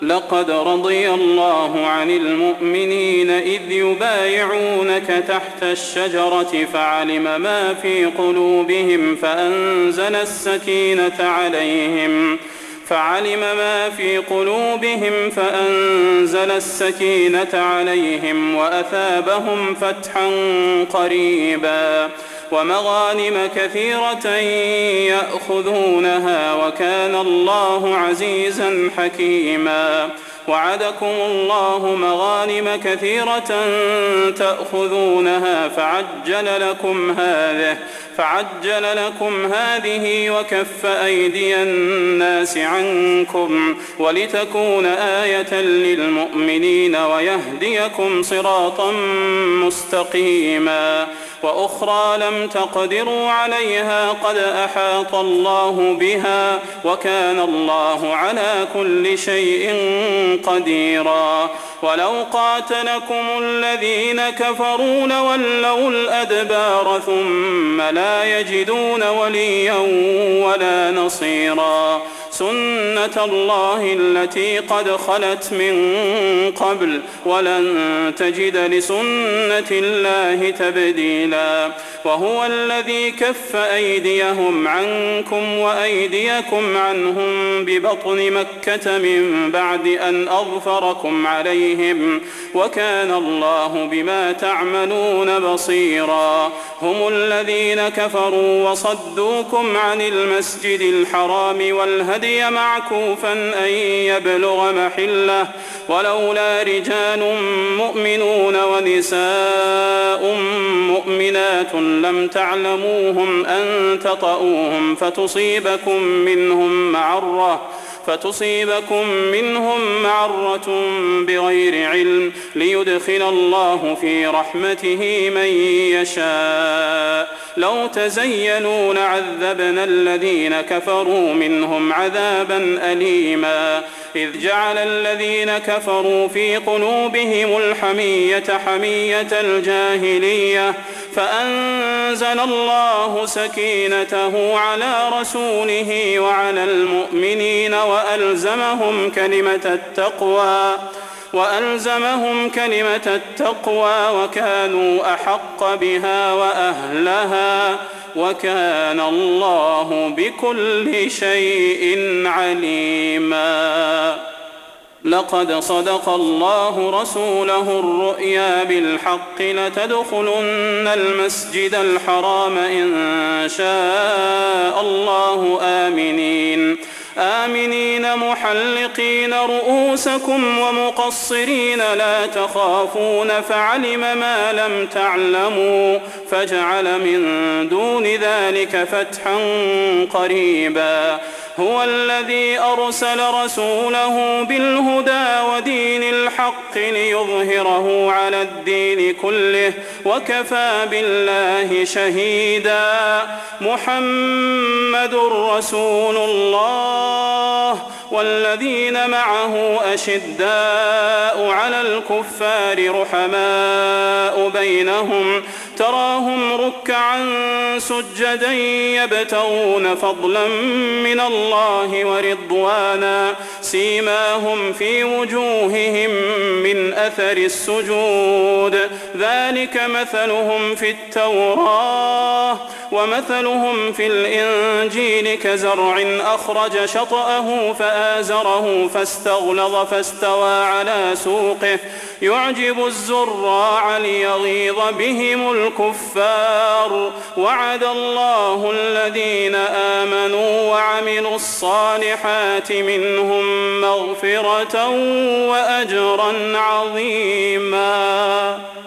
لقد رضي الله عن المؤمنين إذ يبايعونك تحت الشجرة فعلم ما في قلوبهم فأنزل السكينة عليهم وأثابهم فتحا قريبا ومغانم كثيرة يأخذونها وكان الله عزيزا حكيما. وعدكم الله مغانم كثيرة تأخذونها فعجل لكم هذه وكف أيدي الناس عنكم ولتكون آية للمؤمنين ويهديكم صراطا مستقيما. وأخرى لم تقدروا عليها قد أحاط الله بها وكان الله على كل شيء قديرا. ولو قاتلكم الذين كفروا لولوا الأدبار ثم لا يجدون وليا ولا نصيرا. سنة الله التي قد خلت من قبل ولن تجد لسنة الله تبديلا. وهو الذي كف أيديهم عنكم وأيديكم عنهم ببطن مكة من بعد أن أظفركم عليهم وكان الله بما تعملون بصيرا. هم الذين كفروا وصدوكم عن المسجد الحرام والهدي معكوفا أن يبلغ محله ولولا رجال مؤمنون ونساء مؤمنات لم تعلموهم أن تطؤوهم فتصيبكم منهم معرة بغير علم ليدخل الله في رحمته من يشاء. لو تزينوا لعذبنا الذين كفروا منهم عذابا أليما. إذ جعل الذين كفروا في قلوبهم الحمية حمية الجاهلية فأنزل الله سكينته على رسوله وعلى المؤمنين وألزمهم كلمة التقوى وكانوا أحق بها وأهلها وكان الله بكل شيء عليما. لقد صدق الله رسوله الرؤيا بالحق لتدخلن المسجد الحرام إن شاء الله آمنين محلقين رؤوسكم ومقصرين لا تخافون فعلم ما لم تعلموا فجعل من دون ذلك فتحا قريبا. هو الذي أرسل رسوله بالهدى ودين الحق ليظهره على الدين كله وكفى بالله شهيدا. محمد رسول الله والذين معه أشداء على الكفار رحماء بينهم تراهم ركعا سجدا يبتغون فضلا من الله ورضوانا سيماهم في وجوههم من أثر السجود ذلك مثلهم في التوراة ومثلهم في الإنجيل كزرع أخرج شطأه فآزره فاستغلظ فاستوى على سوقه يعجب الزراع ليغيظ بهم الكفار. وعد الله الذين آمنوا وعملوا الصالحات منهم مغفرة وأجرا عظيما.